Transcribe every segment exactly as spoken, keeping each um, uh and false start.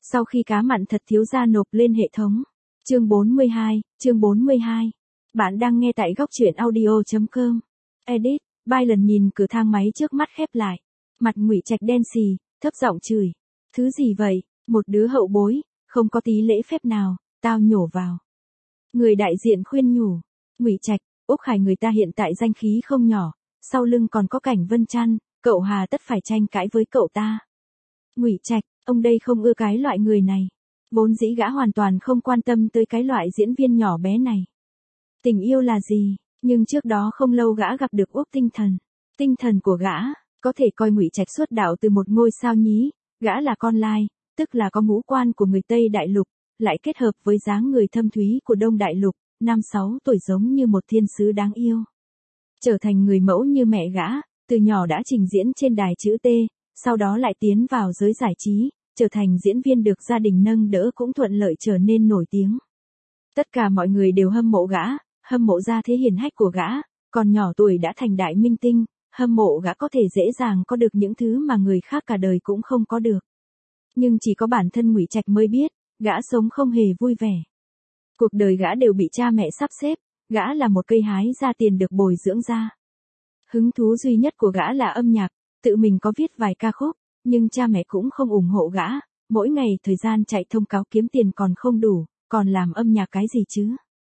Sau khi cá mặn thật thiếu gia nộp lên hệ thống. Chương bốn mươi hai, chương bốn mươi hai. Bạn đang nghe tại góc truyện audio chấm com. Edit, Byron nhìn cửa thang máy trước mắt khép lại. Mặt Ngụy Trạch đen xì, thấp giọng chửi. Thứ gì vậy, một đứa hậu bối, không có tí lễ phép nào, tao nhổ vào. Người đại diện khuyên nhủ. Ngụy Trạch, Úc Khải người ta hiện tại danh khí không nhỏ, sau lưng còn có Cảnh Vân Trăn, cậu hà tất phải tranh cãi với cậu ta. Ngụy Trạch, ông đây không ưa cái loại người này. Vốn dĩ gã hoàn toàn không quan tâm tới cái loại diễn viên nhỏ bé này. Tình yêu là gì, nhưng trước đó không lâu gã gặp được Úc Tinh Thần. Tinh thần của gã, có thể coi Ngụy Trạch xuất đạo từ một ngôi sao nhí, gã là con lai, tức là có ngũ quan của người Tây Đại Lục, lại kết hợp với dáng người thâm thúy của Đông Đại Lục, năm sáu tuổi giống như một thiên sứ đáng yêu. Trở thành người mẫu như mẹ gã, từ nhỏ đã trình diễn trên đài chữ T, sau đó lại tiến vào giới giải trí, trở thành diễn viên được gia đình nâng đỡ cũng thuận lợi trở nên nổi tiếng. Tất cả mọi người đều hâm mộ gã, hâm mộ gia thế hiền hách của gã, còn nhỏ tuổi đã thành đại minh tinh, hâm mộ gã có thể dễ dàng có được những thứ mà người khác cả đời cũng không có được. Nhưng chỉ có bản thân Ngụy Trạch mới biết, gã sống không hề vui vẻ. Cuộc đời gã đều bị cha mẹ sắp xếp, gã là một cây hái ra tiền được bồi dưỡng ra. Hứng thú duy nhất của gã là âm nhạc, tự mình có viết vài ca khúc, nhưng cha mẹ cũng không ủng hộ gã, mỗi ngày thời gian chạy thông cáo kiếm tiền còn không đủ, còn làm âm nhạc cái gì chứ?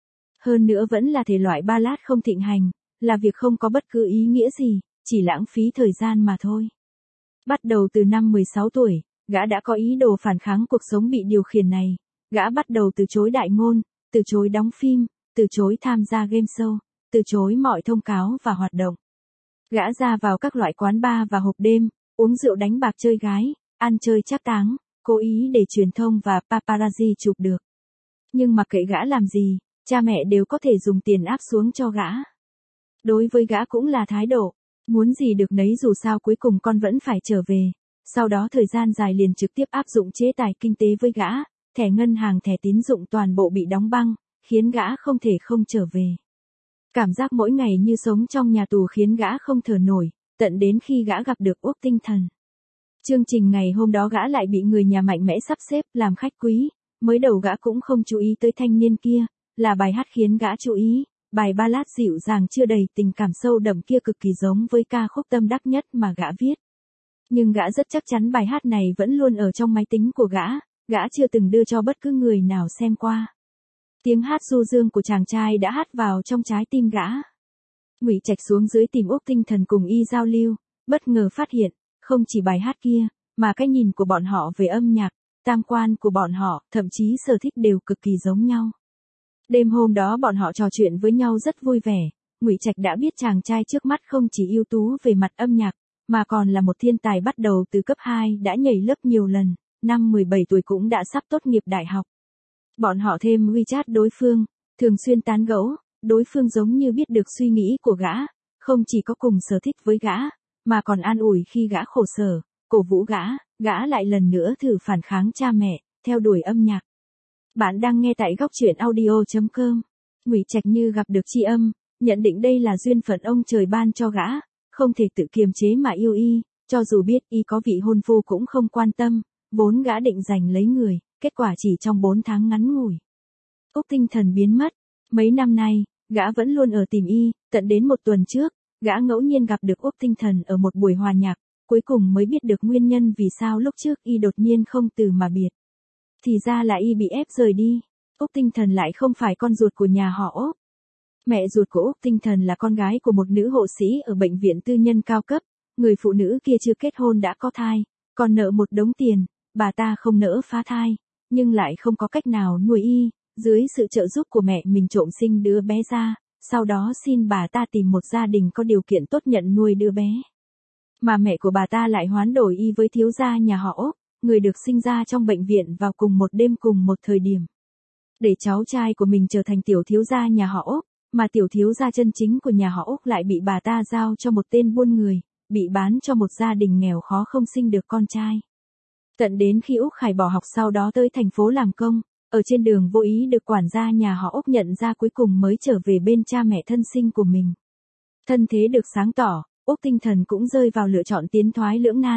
Hơn nữa vẫn là thể loại ballad không thịnh hành, là việc không có bất cứ ý nghĩa gì, chỉ lãng phí thời gian mà thôi. Bắt đầu từ năm mười sáu tuổi, gã đã có ý đồ phản kháng cuộc sống bị điều khiển này, gã bắt đầu từ chối đại ngôn, từ chối đóng phim, từ chối tham gia game show, từ chối mọi thông cáo và hoạt động. Gã ra vào các loại quán bar và hộp đêm, uống rượu đánh bạc chơi gái, ăn chơi trác táng, cố ý để truyền thông và paparazzi chụp được. Nhưng mặc kệ gã làm gì, cha mẹ đều có thể dùng tiền áp xuống cho gã. Đối với gã cũng là thái độ, muốn gì được nấy dù sao cuối cùng con vẫn phải trở về. Sau đó thời gian dài liền trực tiếp áp dụng chế tài kinh tế với gã, thẻ ngân hàng thẻ tín dụng toàn bộ bị đóng băng, khiến gã không thể không trở về. Cảm giác mỗi ngày như sống trong nhà tù khiến gã không thở nổi, tận đến khi gã gặp được Úc Tinh Thần. Chương trình ngày hôm đó gã lại bị người nhà mạnh mẽ sắp xếp làm khách quý, mới đầu gã cũng không chú ý tới thanh niên kia, là bài hát khiến gã chú ý, bài ballad dịu dàng chưa đầy tình cảm sâu đậm kia cực kỳ giống với ca khúc tâm đắc nhất mà gã viết. Nhưng gã rất chắc chắn bài hát này vẫn luôn ở trong máy tính của gã, gã chưa từng đưa cho bất cứ người nào xem qua. Tiếng hát du dương của chàng trai đã hát vào trong trái tim gã. Ngụy Trạch xuống dưới tìm Úc Tinh Thần cùng y giao lưu, bất ngờ phát hiện, không chỉ bài hát kia, mà cái nhìn của bọn họ về âm nhạc, tam quan của bọn họ, thậm chí sở thích đều cực kỳ giống nhau. Đêm hôm đó bọn họ trò chuyện với nhau rất vui vẻ, Ngụy Trạch đã biết chàng trai trước mắt không chỉ ưu tú về mặt âm nhạc, mà còn là một thiên tài bắt đầu từ cấp hai đã nhảy lớp nhiều lần, năm mười bảy tuổi cũng đã sắp tốt nghiệp đại học. Bọn họ thêm WeChat đối phương, thường xuyên tán gẫu, đối phương giống như biết được suy nghĩ của gã, không chỉ có cùng sở thích với gã, mà còn an ủi khi gã khổ sở, cổ vũ gã, gã lại lần nữa thử phản kháng cha mẹ, theo đuổi âm nhạc. Bạn đang nghe tại góc truyện audio chấm com. Ngụy Trạch như gặp được tri âm, nhận định đây là duyên phận ông trời ban cho gã, không thể tự kiềm chế mà yêu y, cho dù biết y có vị hôn phu cũng không quan tâm, vốn gã định giành lấy người, kết quả chỉ trong bốn tháng ngắn ngủi. Úc Tinh Thần biến mất, mấy năm nay, gã vẫn luôn ở tìm y, tận đến một tuần trước, gã ngẫu nhiên gặp được Úc Tinh Thần ở một buổi hòa nhạc, cuối cùng mới biết được nguyên nhân vì sao lúc trước y đột nhiên không từ mà biệt. Thì ra là y bị ép rời đi. Úc Tinh Thần lại không phải con ruột của nhà họ Úc. Mẹ ruột của Úc Tinh Thần là con gái của một nữ hộ sĩ ở bệnh viện tư nhân cao cấp, người phụ nữ kia chưa kết hôn đã có thai, còn nợ một đống tiền, bà ta không nỡ phá thai, nhưng lại không có cách nào nuôi y, dưới sự trợ giúp của mẹ mình trộm sinh đứa bé ra, sau đó xin bà ta tìm một gia đình có điều kiện tốt nhận nuôi đứa bé. Mà mẹ của bà ta lại hoán đổi y với thiếu gia nhà họ Úc, người được sinh ra trong bệnh viện vào cùng một đêm cùng một thời điểm. Để cháu trai của mình trở thành tiểu thiếu gia nhà họ Úc, mà tiểu thiếu gia chân chính của nhà họ Úc lại bị bà ta giao cho một tên buôn người, bị bán cho một gia đình nghèo khó không sinh được con trai. Tận đến khi Úc Khải bỏ học sau đó tới thành phố làm công, ở trên đường vô ý được quản gia nhà họ Úc nhận ra cuối cùng mới trở về bên cha mẹ thân sinh của mình. Thân thế được sáng tỏ, Úc Tinh Thần cũng rơi vào lựa chọn tiến thoái lưỡng nan,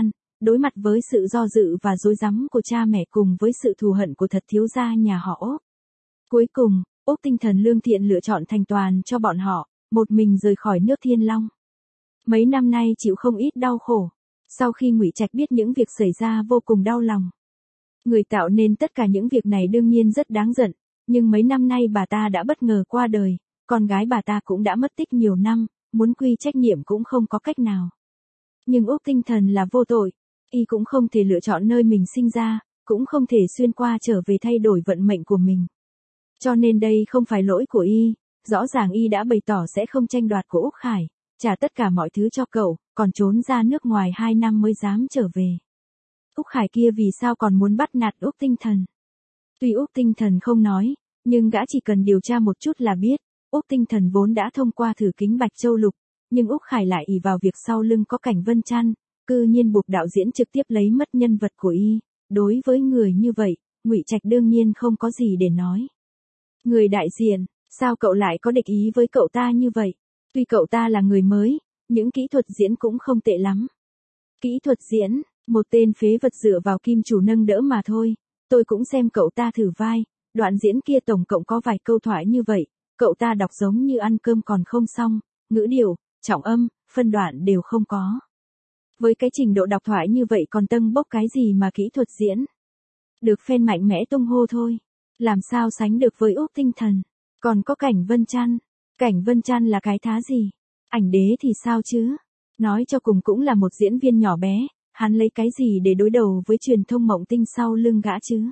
đối mặt với sự do dự và rối rắm của cha mẹ cùng với sự thù hận của thật thiếu gia nhà họ Úc. Cuối cùng, Úc Tinh Thần lương thiện lựa chọn thành toàn cho bọn họ, một mình rời khỏi nước Thiên Long. Mấy năm nay chịu không ít đau khổ. Sau khi Ngụy Trạch biết những việc xảy ra vô cùng đau lòng. Người tạo nên tất cả những việc này đương nhiên rất đáng giận, nhưng mấy năm nay bà ta đã bất ngờ qua đời, con gái bà ta cũng đã mất tích nhiều năm, muốn quy trách nhiệm cũng không có cách nào. Nhưng Úc Tinh Thần là vô tội, y cũng không thể lựa chọn nơi mình sinh ra, cũng không thể xuyên qua trở về thay đổi vận mệnh của mình. Cho nên đây không phải lỗi của y, rõ ràng y đã bày tỏ sẽ không tranh đoạt của Úc Khải, trả tất cả mọi thứ cho cậu, còn trốn ra nước ngoài hai năm mới dám trở về. Úc Khải kia vì sao còn muốn bắt nạt Úc Tinh Thần? Tuy Úc Tinh Thần không nói, nhưng gã chỉ cần điều tra một chút là biết, Úc Tinh Thần vốn đã thông qua thử kính Bạch Châu Lục, nhưng Úc Khải lại ỷ vào việc sau lưng có Cảnh Vân Trăn, cư nhiên buộc đạo diễn trực tiếp lấy mất nhân vật của y. Đối với người như vậy, Ngụy Trạch đương nhiên không có gì để nói. Người đại diện, sao cậu lại có địch ý với cậu ta như vậy? Tuy cậu ta là người mới, những kỹ thuật diễn cũng không tệ lắm. Kỹ thuật diễn, một tên phế vật dựa vào kim chủ nâng đỡ mà thôi, tôi cũng xem cậu ta thử vai, đoạn diễn kia tổng cộng có vài câu thoại như vậy, cậu ta đọc giống như ăn cơm còn không xong, ngữ điệu, trọng âm, phân đoạn đều không có. Với cái trình độ đọc thoại như vậy còn tâng bốc cái gì mà kỹ thuật diễn? Được fan mạnh mẽ tung hô thôi, làm sao sánh được với Úc Tinh Thần, còn có Cảnh Vân Trăn. Cảnh Vân Trăn là cái thá gì? Ảnh đế thì sao chứ? Nói cho cùng cũng là một diễn viên nhỏ bé, hắn lấy cái gì để đối đầu với truyền thông Mộng Tinh sau lưng gã chứ?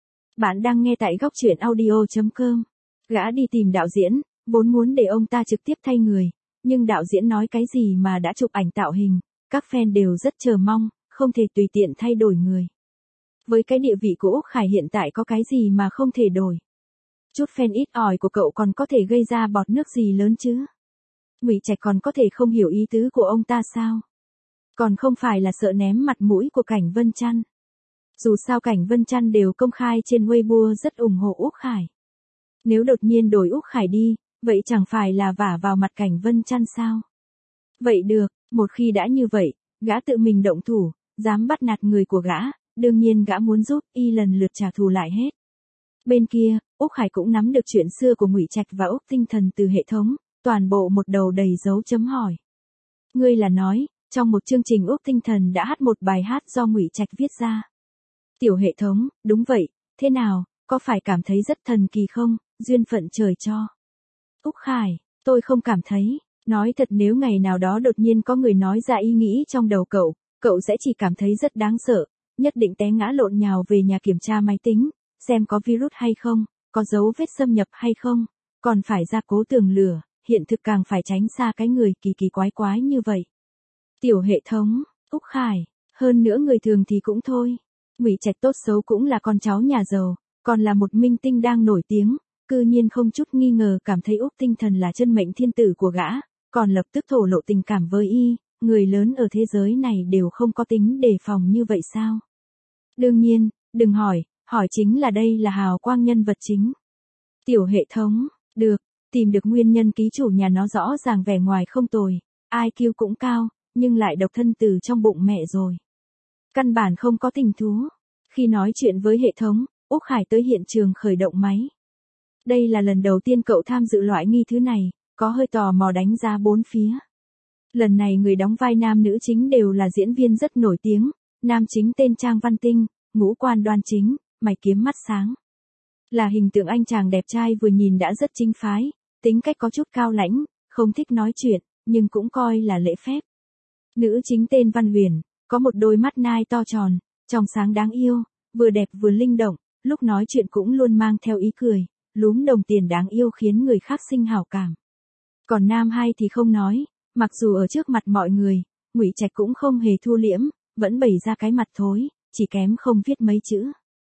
Bạn đang nghe tại góc truyện audio chấm com. Gã đi tìm đạo diễn, vốn muốn để ông ta trực tiếp thay người, nhưng đạo diễn nói cái gì mà đã chụp ảnh tạo hình, các fan đều rất chờ mong, không thể tùy tiện thay đổi người. Với cái địa vị của Úc Khải hiện tại có cái gì mà không thể đổi? Chút fan ít ỏi của cậu còn có thể gây ra bọt nước gì lớn chứ? Ngụy Trạch còn có thể không hiểu ý tứ của ông ta sao? Còn không phải là sợ ném mặt mũi của Cảnh Vân Trăn. Dù sao Cảnh Vân Trăn đều công khai trên Weibo rất ủng hộ Úc Khải. Nếu đột nhiên đổi Úc Khải đi, vậy chẳng phải là vả vào mặt Cảnh Vân Trăn sao? Vậy được, một khi đã như vậy, gã tự mình động thủ, dám bắt nạt người của gã, đương nhiên gã muốn giúp y lần lượt trả thù lại hết. Bên kia, Úc Khải cũng nắm được chuyện xưa của Ngụy Trạch và Úc Tinh Thần từ hệ thống, toàn bộ một đầu đầy dấu chấm hỏi. Ngươi là nói, trong một chương trình Úc Tinh Thần đã hát một bài hát do Ngụy Trạch viết ra. Tiểu hệ thống, đúng vậy, thế nào, có phải cảm thấy rất thần kỳ không, duyên phận trời cho. Úc Khải, tôi không cảm thấy, nói thật nếu ngày nào đó đột nhiên có người nói ra ý nghĩ trong đầu cậu, cậu sẽ chỉ cảm thấy rất đáng sợ, nhất định té ngã lộn nhào về nhà kiểm tra máy tính, xem có virus hay không, có dấu vết xâm nhập hay không, còn phải ra cố tường lửa, hiện thực càng phải tránh xa cái người kỳ kỳ quái quái như vậy. Tiểu hệ thống, Úc Khải, hơn nữa người thường thì cũng thôi. Ngụy Trạch tốt xấu cũng là con cháu nhà giàu, còn là một minh tinh đang nổi tiếng, cư nhiên không chút nghi ngờ cảm thấy Úc Tinh Thần là chân mệnh thiên tử của gã, còn lập tức thổ lộ tình cảm với y, người lớn ở thế giới này đều không có tính đề phòng như vậy sao? Đương nhiên, đừng hỏi, hỏi chính là đây là hào quang nhân vật chính. Tiểu hệ thống, được, tìm được nguyên nhân ký chủ nhà nó rõ ràng vẻ ngoài không tồi, i kiu cũng cao, nhưng lại độc thân từ trong bụng mẹ rồi. Căn bản không có tình thú. Khi nói chuyện với hệ thống, Úc Khải tới hiện trường khởi động máy. Đây là lần đầu tiên cậu tham dự loại nghi thứ này, có hơi tò mò đánh giá bốn phía. Lần này người đóng vai nam nữ chính đều là diễn viên rất nổi tiếng, nam chính tên Trang Văn Tinh, ngũ quan đoan chính, mày kiếm mắt sáng. Là hình tượng anh chàng đẹp trai vừa nhìn đã rất chính phái, tính cách có chút cao lãnh, không thích nói chuyện, nhưng cũng coi là lễ phép. Nữ chính tên Văn Huyền, có một đôi mắt nai to tròn, trong sáng đáng yêu, vừa đẹp vừa linh động, lúc nói chuyện cũng luôn mang theo ý cười, lúm đồng tiền đáng yêu khiến người khác sinh hảo cảm. Còn nam hai thì không nói, mặc dù ở trước mặt mọi người, Ngụy Trạch cũng không hề thu liễm, vẫn bày ra cái mặt thối, chỉ kém không viết mấy chữ.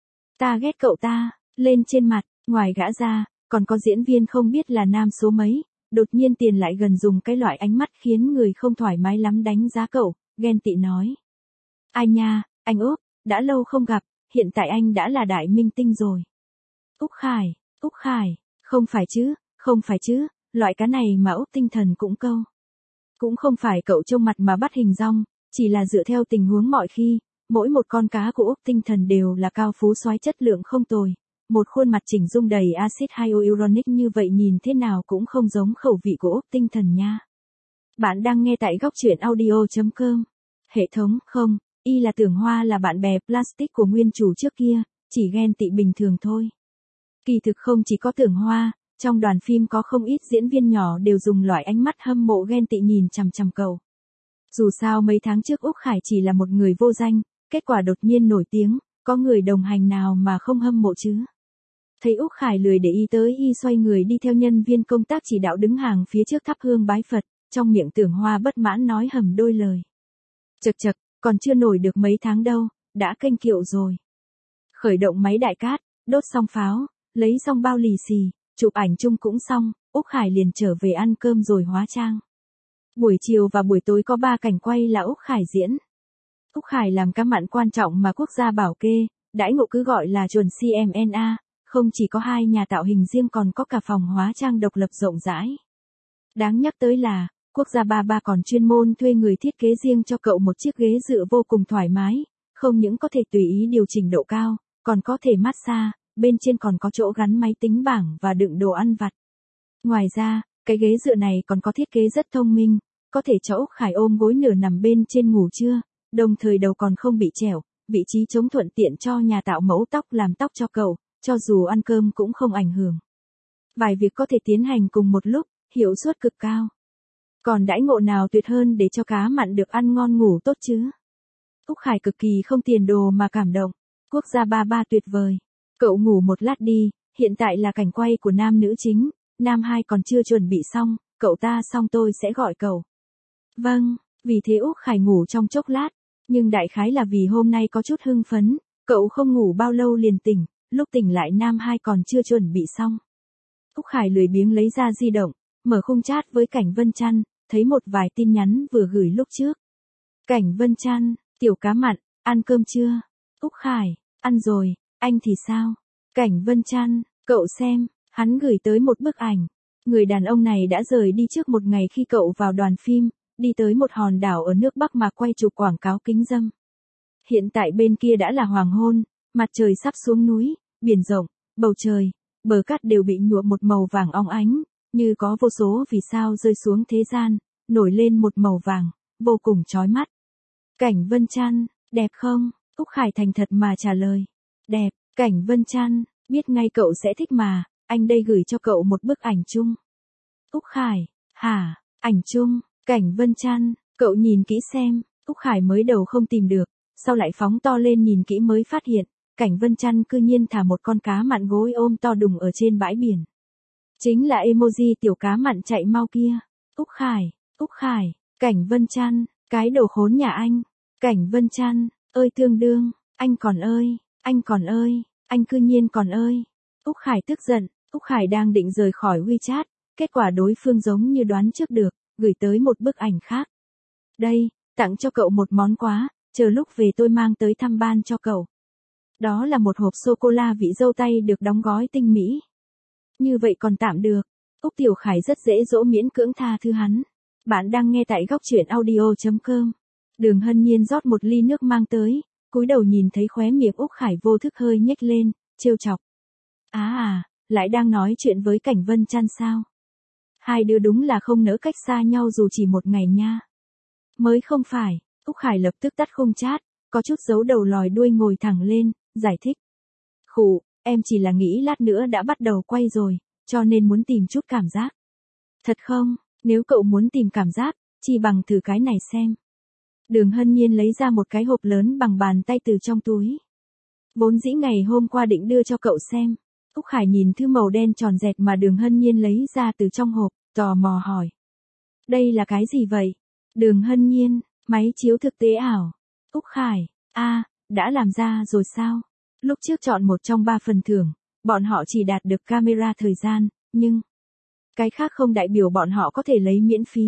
Ta ghét cậu ta, lên trên mặt, ngoài gã ra, còn có diễn viên không biết là nam số mấy, đột nhiên tiền lại gần dùng cái loại ánh mắt khiến người không thoải mái lắm đánh giá cậu, ghen tị nói. Ai nha, anh Úc, đã lâu không gặp, hiện tại anh đã là đại minh tinh rồi. Úc Khải, Úc Khải, không phải chứ, không phải chứ, loại cá này mà Úc Tinh Thần cũng câu. Cũng không phải cậu trông mặt mà bắt hình dong, chỉ là dựa theo tình huống mọi khi, Mỗi một con cá của Úc Tinh Thần đều là cao phú soái chất lượng không tồi. Một khuôn mặt chỉnh dung đầy axit hyaluronic như vậy nhìn thế nào cũng không giống khẩu vị của Úc Tinh Thần nha. Bạn đang nghe tại góc truyện audio chấm com. Hệ thống không, y là Tưởng Hoa là bạn bè plastic của nguyên chủ trước kia, chỉ ghen tị bình thường thôi. Kỳ thực không chỉ có Tưởng Hoa, trong đoàn phim có không ít diễn viên nhỏ đều dùng loại ánh mắt hâm mộ ghen tị nhìn chằm chằm cậu. Dù sao mấy tháng trước Úc Khải chỉ là một người vô danh, kết quả đột nhiên nổi tiếng, có người đồng hành nào mà không hâm mộ chứ. Thấy Úc Khải lười để ý tới y xoay người đi theo nhân viên công tác chỉ đạo đứng hàng phía trước thắp hương bái Phật, trong miệng Tưởng Hoa bất mãn nói hầm đôi lời. Chật chật, còn chưa nổi được mấy tháng đâu, đã kênh kiệu rồi. Khởi động máy đại cát, đốt xong pháo, lấy xong bao lì xì, chụp ảnh chung cũng xong, Úc Khải liền trở về ăn cơm rồi hóa trang. Buổi chiều và buổi tối có ba cảnh quay là Úc Khải diễn. Úc Khải làm cá mặn quan trọng mà quốc gia bảo kê, đãi ngộ cứ gọi là chuẩn xê em en a, không chỉ có hai nhà tạo hình riêng còn có cả phòng hóa trang độc lập rộng rãi. Đáng nhắc tới là, quốc gia ba ba còn chuyên môn thuê người thiết kế riêng cho cậu một chiếc ghế dựa vô cùng thoải mái, không những có thể tùy ý điều chỉnh độ cao, còn có thể massage, bên trên còn có chỗ gắn máy tính bảng và đựng đồ ăn vặt. Ngoài ra, cái ghế dựa này còn có thiết kế rất thông minh, có thể cho Úc Khải ôm gối nửa nằm bên trên ngủ trưa, đồng thời đầu còn không bị trẻo, vị trí chống thuận tiện cho nhà tạo mẫu tóc làm tóc cho cậu, cho dù ăn cơm cũng không ảnh hưởng. Vài việc có thể tiến hành cùng một lúc, hiệu suất cực cao. Còn đãi ngộ nào tuyệt hơn để cho cá mặn được ăn ngon ngủ tốt chứ? Úc Khải cực kỳ không tiền đồ mà cảm động, quốc gia ba ba tuyệt vời. Cậu ngủ một lát đi, hiện tại là cảnh quay của nam nữ chính, nam hai còn chưa chuẩn bị xong, cậu ta xong tôi sẽ gọi cậu. Vâng, vì thế Úc Khải ngủ trong chốc lát, nhưng đại khái là vì hôm nay có chút hưng phấn, cậu không ngủ bao lâu liền tỉnh, lúc tỉnh lại nam hai còn chưa chuẩn bị xong. Úc Khải lười biếng lấy ra di động, mở khung chat với Cảnh Vân Trăn, thấy một vài tin nhắn vừa gửi lúc trước. Cảnh Vân Trăn, tiểu cá mặn, ăn cơm chưa? Úc Khải, ăn rồi, anh thì sao? Cảnh Vân Trăn, cậu xem, hắn gửi tới một bức ảnh. Người đàn ông này đã rời đi trước một ngày khi cậu vào đoàn phim, đi tới một hòn đảo ở nước Bắc mà quay chụp quảng cáo kính râm. Hiện tại bên kia đã là hoàng hôn, mặt trời sắp xuống núi, biển rộng, bầu trời, bờ cát đều bị nhuộm một màu vàng óng ánh, như có vô số vì sao rơi xuống thế gian, nổi lên một màu vàng, vô cùng chói mắt. Cảnh Vân Trăn, đẹp không? Úc Khải thành thật mà trả lời. Đẹp, Cảnh Vân Trăn, biết ngay cậu sẽ thích mà, anh đây gửi cho cậu một bức ảnh chung. Úc Khải, hả, ảnh chung, Cảnh Vân Trăn, cậu nhìn kỹ xem, Úc Khải mới đầu không tìm được, sau lại phóng to lên nhìn kỹ mới phát hiện, Cảnh Vân Trăn cư nhiên thả một con cá mặn gối ôm to đùng ở trên bãi biển. Chính là emoji tiểu cá mặn chạy mau kia. Úc Khải, Úc Khải, Cảnh Vân Trăn, cái đồ khốn nhà anh. Cảnh Vân Trăn, ơi tương đương, anh còn ơi, anh còn ơi, anh cư nhiên còn ơi. Úc Khải tức giận, Úc Khải đang định rời khỏi WeChat, kết quả đối phương giống như đoán trước được, gửi tới một bức ảnh khác. Đây, tặng cho cậu một món quà, chờ lúc về tôi mang tới thăm ban cho cậu. Đó là một hộp sô-cô-la vị dâu tây được đóng gói tinh mỹ. Như vậy còn tạm được. Úc Tiểu Khải rất dễ dỗ miễn cưỡng tha thứ hắn. Bạn đang nghe tại góc truyện audio chấm com. Đường Hân Nhiên rót một ly nước mang tới, cúi đầu nhìn thấy khóe miệng Úc Khải vô thức hơi nhếch lên, trêu chọc. À à, lại đang nói chuyện với Cảnh Vân Trăn sao? Hai đứa đúng là không nỡ cách xa nhau dù chỉ một ngày nha. Mới không phải, Úc Khải lập tức tắt khung chat, có chút giấu đầu lòi đuôi ngồi thẳng lên, giải thích. Khụ, em chỉ là nghĩ lát nữa đã bắt đầu quay rồi, cho nên muốn tìm chút cảm giác. Thật không, nếu cậu muốn tìm cảm giác, chỉ bằng thử cái này xem. Đường Hân Nhiên lấy ra một cái hộp lớn bằng bàn tay từ trong túi. Vốn dĩ ngày hôm qua định đưa cho cậu xem. Úc Khải nhìn thứ màu đen tròn dẹt mà Đường Hân Nhiên lấy ra từ trong hộp, tò mò hỏi. Đây là cái gì vậy? Đường Hân Nhiên, máy chiếu thực tế ảo. Úc Khải, a, à, đã làm ra rồi sao? Lúc trước chọn một trong ba phần thưởng, bọn họ chỉ đạt được camera thời gian, nhưng cái khác không đại biểu bọn họ có thể lấy miễn phí.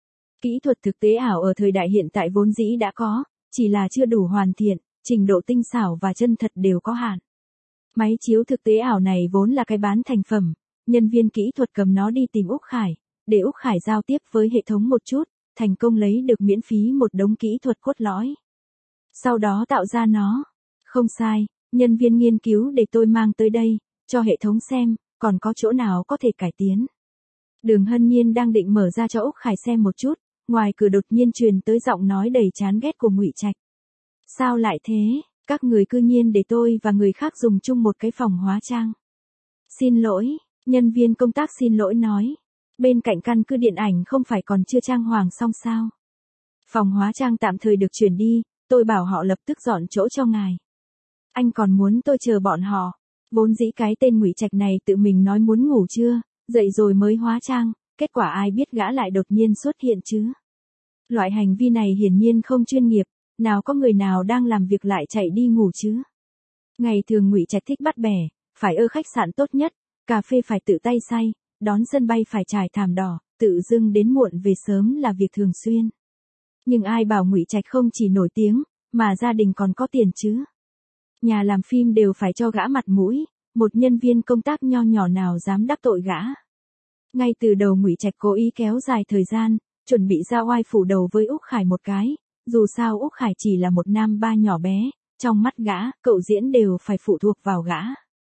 Kỹ thuật thực tế ảo ở thời đại hiện tại vốn dĩ đã có, chỉ là chưa đủ hoàn thiện, trình độ tinh xảo và chân thật đều có hạn. Máy chiếu thực tế ảo này vốn là cái bán thành phẩm, nhân viên kỹ thuật cầm nó đi tìm Úc Khải, để Úc Khải giao tiếp với hệ thống một chút, thành công lấy được miễn phí một đống kỹ thuật cốt lõi. sau đó tạo ra nó. Không sai, nhân viên nghiên cứu để tôi mang tới đây, cho hệ thống xem, còn có chỗ nào có thể cải tiến. Đường Hân Nhiên đang định mở ra cho Úc Khải xem một chút, ngoài cửa đột nhiên truyền tới giọng nói đầy chán ghét của Ngụy Trạch. Sao lại thế, các người cư nhiên để tôi và người khác dùng chung một cái phòng hóa trang. Xin lỗi, nhân viên công tác xin lỗi nói. Bên cạnh căn cứ điện ảnh không phải còn chưa trang hoàng xong sao? Phòng hóa trang tạm thời được chuyển đi, tôi bảo họ lập tức dọn chỗ cho ngài. Anh còn muốn tôi chờ bọn họ. Vốn dĩ cái tên Ngụy Trạch này tự mình nói muốn ngủ trưa, dậy rồi mới hóa trang, kết quả ai biết gã lại đột nhiên xuất hiện chứ. Loại hành vi này hiển nhiên không chuyên nghiệp, nào có người nào đang làm việc lại chạy đi ngủ chứ. Ngày thường Ngụy Trạch thích bắt bẻ, phải ở khách sạn tốt nhất, cà phê phải tự tay xay, đón sân bay phải trải thảm đỏ, tự dưng đến muộn về sớm là việc thường xuyên. Nhưng ai bảo Ngụy Trạch không chỉ nổi tiếng, mà gia đình còn có tiền chứ. Nhà làm phim đều phải cho gã mặt mũi, một nhân viên công tác nho nhỏ nào dám đắc tội gã. Ngay từ đầu Ngụy Trạch cố ý kéo dài thời gian, chuẩn bị ra oai phủ đầu với Úc Khải một cái, dù sao Úc Khải chỉ là một nam ba nhỏ bé, trong mắt gã, cậu diễn đều phải phụ thuộc vào gã.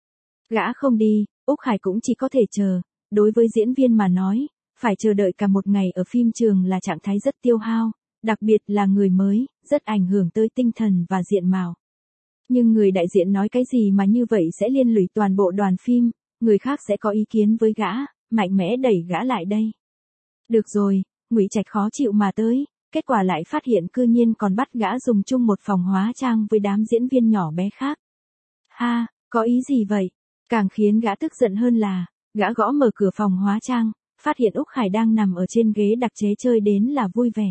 Gã không đi, Úc Khải cũng chỉ có thể chờ, đối với diễn viên mà nói, phải chờ đợi cả một ngày ở phim trường là trạng thái rất tiêu hao, đặc biệt là người mới, rất ảnh hưởng tới tinh thần và diện mạo. Nhưng người đại diện nói cái gì mà như vậy sẽ liên lụy toàn bộ đoàn phim, người khác sẽ có ý kiến với gã, mạnh mẽ đẩy gã lại đây. Được rồi, Ngụy Trạch khó chịu mà tới, kết quả lại phát hiện cư nhiên còn bắt gã dùng chung một phòng hóa trang với đám diễn viên nhỏ bé khác. Ha, có ý gì vậy? Càng khiến gã tức giận hơn là, gã gõ mở cửa phòng hóa trang, phát hiện Úc Khải đang nằm ở trên ghế đặc chế chơi đến là vui vẻ.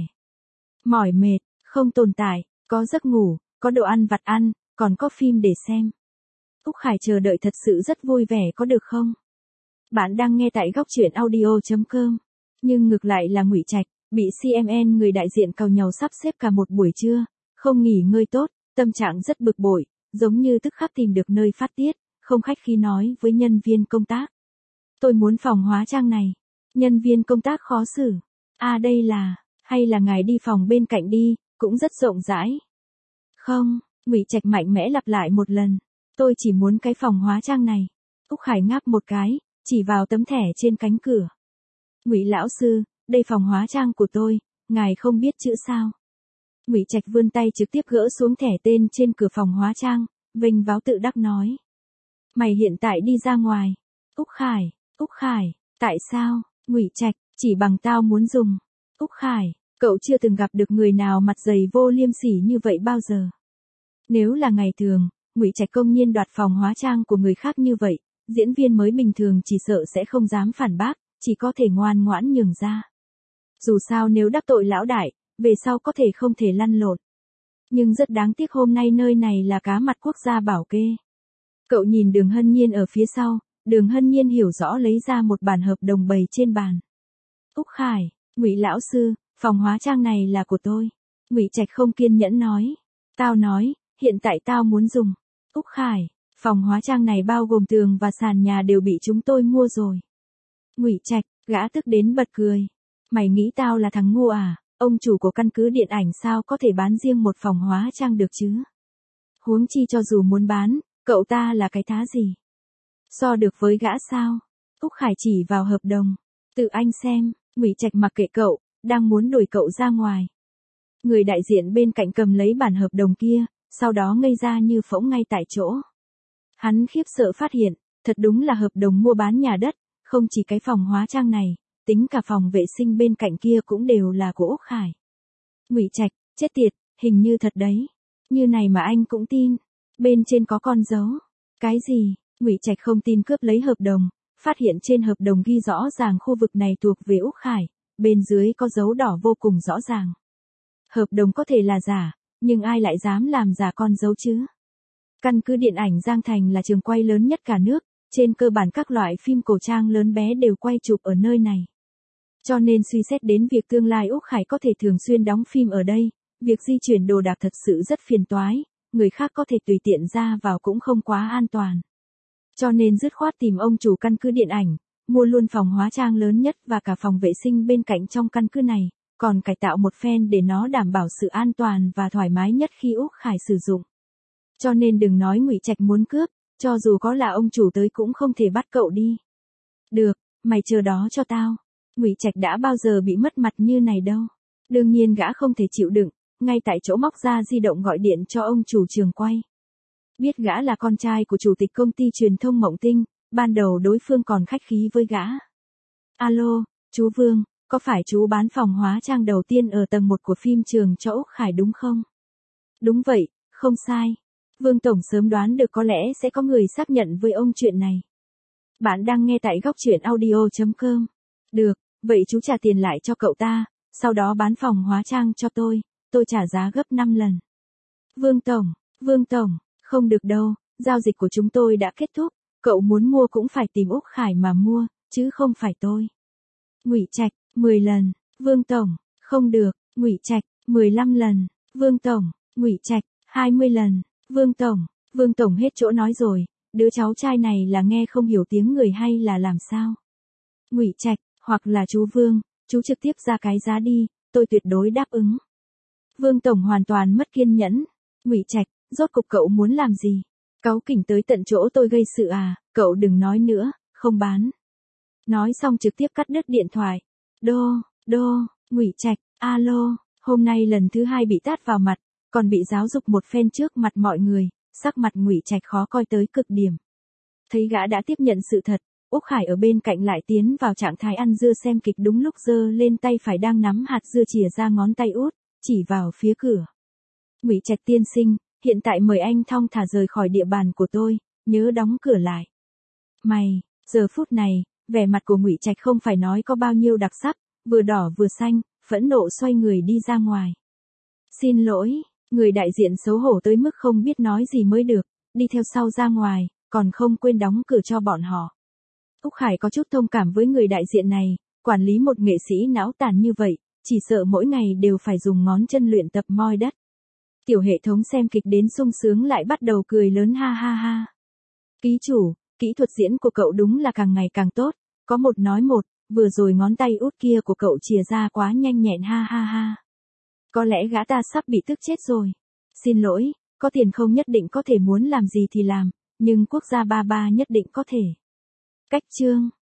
Mỏi mệt, không tồn tại, có giấc ngủ, có đồ ăn vặt ăn, còn có phim để xem. Úc Khải chờ đợi thật sự rất vui vẻ có được không? Bạn đang nghe tại góc truyện audio chấm com. Nhưng ngược lại là Ngụy Trạch, bị xê em en người đại diện càu nhàu sắp xếp cả một buổi trưa, không nghỉ ngơi tốt, tâm trạng rất bực bội, giống như tức khắc tìm được nơi phát tiết, không khách khí nói với nhân viên công tác. Tôi muốn phòng hóa trang này. Nhân viên công tác khó xử. À đây là, hay là ngài đi phòng bên cạnh đi, cũng rất rộng rãi. Không, Ngụy Trạch mạnh mẽ lặp lại một lần. Tôi chỉ muốn cái phòng hóa trang này. Úc Khải ngáp một cái, chỉ vào tấm thẻ trên cánh cửa. Ngụy lão sư, đây phòng hóa trang của tôi, ngài không biết chữ sao? Ngụy Trạch vươn tay trực tiếp gỡ xuống thẻ tên trên cửa phòng hóa trang, vênh váo tự đắc nói. Mày hiện tại đi ra ngoài. Úc Khải, Úc Khải, tại sao? Ngụy Trạch, chỉ bằng tao muốn dùng. Úc Khải, cậu chưa từng gặp được người nào mặt dày vô liêm sỉ như vậy bao giờ. Nếu là ngày thường, Ngụy Trạch công nhiên đoạt phòng hóa trang của người khác như vậy, diễn viên mới bình thường chỉ sợ sẽ không dám phản bác, chỉ có thể ngoan ngoãn nhường ra. Dù sao nếu đắc tội lão đại, về sau có thể không thể lăn lộn. Nhưng rất đáng tiếc hôm nay nơi này là cá mặt quốc gia bảo kê. Cậu nhìn Đường Hân Nhiên ở phía sau, Đường Hân Nhiên hiểu rõ lấy ra một bản hợp đồng bày trên bàn. Úc Khải, Ngụy lão sư, phòng hóa trang này là của tôi. Ngụy Trạch không kiên nhẫn nói. Tao nói, hiện tại tao muốn dùng. Úc Khải, phòng hóa trang này bao gồm tường và sàn nhà đều bị chúng tôi mua rồi. Ngụy Trạch, gã tức đến bật cười. Mày nghĩ tao là thằng ngu à, ông chủ của căn cứ điện ảnh sao có thể bán riêng một phòng hóa trang được chứ? Huống chi cho dù muốn bán, cậu ta là cái thá gì? So được với gã sao? Úc Khải chỉ vào hợp đồng. Tự anh xem, Ngụy Trạch mặc kệ cậu, đang muốn đuổi cậu ra ngoài. Người đại diện bên cạnh cầm lấy bản hợp đồng kia, sau đó ngây ra như phỗng ngay tại chỗ. Hắn khiếp sợ phát hiện, thật đúng là hợp đồng mua bán nhà đất, không chỉ cái phòng hóa trang này, tính cả phòng vệ sinh bên cạnh kia cũng đều là của Úc Khải. Ngụy Trạch, chết tiệt, hình như thật đấy. Như này mà anh cũng tin. Bên trên có con dấu. Cái gì? Ngụy Trạch không tin cướp lấy hợp đồng, phát hiện trên hợp đồng ghi rõ ràng khu vực này thuộc về Úc Khải, bên dưới có dấu đỏ vô cùng rõ ràng. Hợp đồng có thể là giả, nhưng ai lại dám làm giả con dấu chứ? Căn cứ điện ảnh Giang Thành là trường quay lớn nhất cả nước, trên cơ bản các loại phim cổ trang lớn bé đều quay chụp ở nơi này. Cho nên suy xét đến việc tương lai Úc Khải có thể thường xuyên đóng phim ở đây, việc di chuyển đồ đạc thật sự rất phiền toái, người khác có thể tùy tiện ra vào cũng không quá an toàn. Cho nên dứt khoát tìm ông chủ căn cứ điện ảnh, mua luôn phòng hóa trang lớn nhất và cả phòng vệ sinh bên cạnh trong căn cứ này, còn cải tạo một phen để nó đảm bảo sự an toàn và thoải mái nhất khi Úc Khải sử dụng. Cho nên đừng nói Ngụy Trạch muốn cướp, cho dù có là ông chủ tới cũng không thể bắt cậu đi. Được, mày chờ đó cho tao. Ngụy Trạch đã bao giờ bị mất mặt như này đâu. Đương nhiên gã không thể chịu đựng, ngay tại chỗ móc ra di động gọi điện cho ông chủ trường quay. Biết gã là con trai của chủ tịch công ty truyền thông Mộng Tinh, ban đầu đối phương còn khách khí với gã. Alo, chú Vương, có phải chú bán phòng hóa trang đầu tiên ở tầng một của phim trường cho Úc Khải đúng không? Đúng vậy, không sai. Vương Tổng sớm đoán được có lẽ sẽ có người xác nhận với ông chuyện này. Bạn đang nghe tại góc truyện audio chấm com. Được, vậy chú trả tiền lại cho cậu ta, sau đó bán phòng hóa trang cho tôi, tôi trả giá gấp năm lần. Vương Tổng, Vương Tổng, không được đâu, giao dịch của chúng tôi đã kết thúc, cậu muốn mua cũng phải tìm Úc Khải mà mua, chứ không phải tôi. Ngụy Trạch, mười lần, Vương Tổng, không được, Ngụy Trạch, mười lăm lần, Vương Tổng, Ngụy Trạch, hai mươi lần, Vương Tổng, Vương Tổng hết chỗ nói rồi, đứa cháu trai này là nghe không hiểu tiếng người hay là làm sao? Ngụy Trạch, hoặc là chú Vương, chú trực tiếp ra cái giá đi, tôi tuyệt đối đáp ứng. Vương Tổng hoàn toàn mất kiên nhẫn. Ngụy Trạch, rốt cục cậu muốn làm gì? Cáu kỉnh tới tận chỗ tôi gây sự à, cậu đừng nói nữa, không bán. Nói xong trực tiếp cắt đứt điện thoại. Đô, đô, Ngụy Trạch, alo, hôm nay lần thứ hai bị tát vào mặt, còn bị giáo dục một phen trước mặt mọi người, sắc mặt Ngụy Trạch khó coi tới cực điểm. Thấy gã đã tiếp nhận sự thật, Úc Khải ở bên cạnh lại tiến vào trạng thái ăn dưa xem kịch đúng lúc giơ lên tay phải đang nắm hạt dưa chìa ra ngón tay út, chỉ vào phía cửa. Ngụy Trạch tiên sinh, hiện tại mời anh thong thả rời khỏi địa bàn của tôi, nhớ đóng cửa lại. Mày, giờ phút này, vẻ mặt của Ngụy Trạch không phải nói có bao nhiêu đặc sắc, vừa đỏ vừa xanh, phẫn nộ xoay người đi ra ngoài. Xin lỗi, người đại diện xấu hổ tới mức không biết nói gì mới được, đi theo sau ra ngoài, còn không quên đóng cửa cho bọn họ. Úc Khải có chút thông cảm với người đại diện này, quản lý một nghệ sĩ não tàn như vậy, chỉ sợ mỗi ngày đều phải dùng ngón chân luyện tập moi đất. Tiểu hệ thống xem kịch đến sung sướng lại bắt đầu cười lớn ha ha ha. Ký chủ, kỹ thuật diễn của cậu đúng là càng ngày càng tốt, có một nói một, vừa rồi ngón tay út kia của cậu chìa ra quá nhanh nhẹn ha ha ha. Có lẽ gã ta sắp bị tức chết rồi. Xin lỗi, có tiền không nhất định có thể muốn làm gì thì làm, nhưng quốc gia ba ba nhất định có thể. Cách chương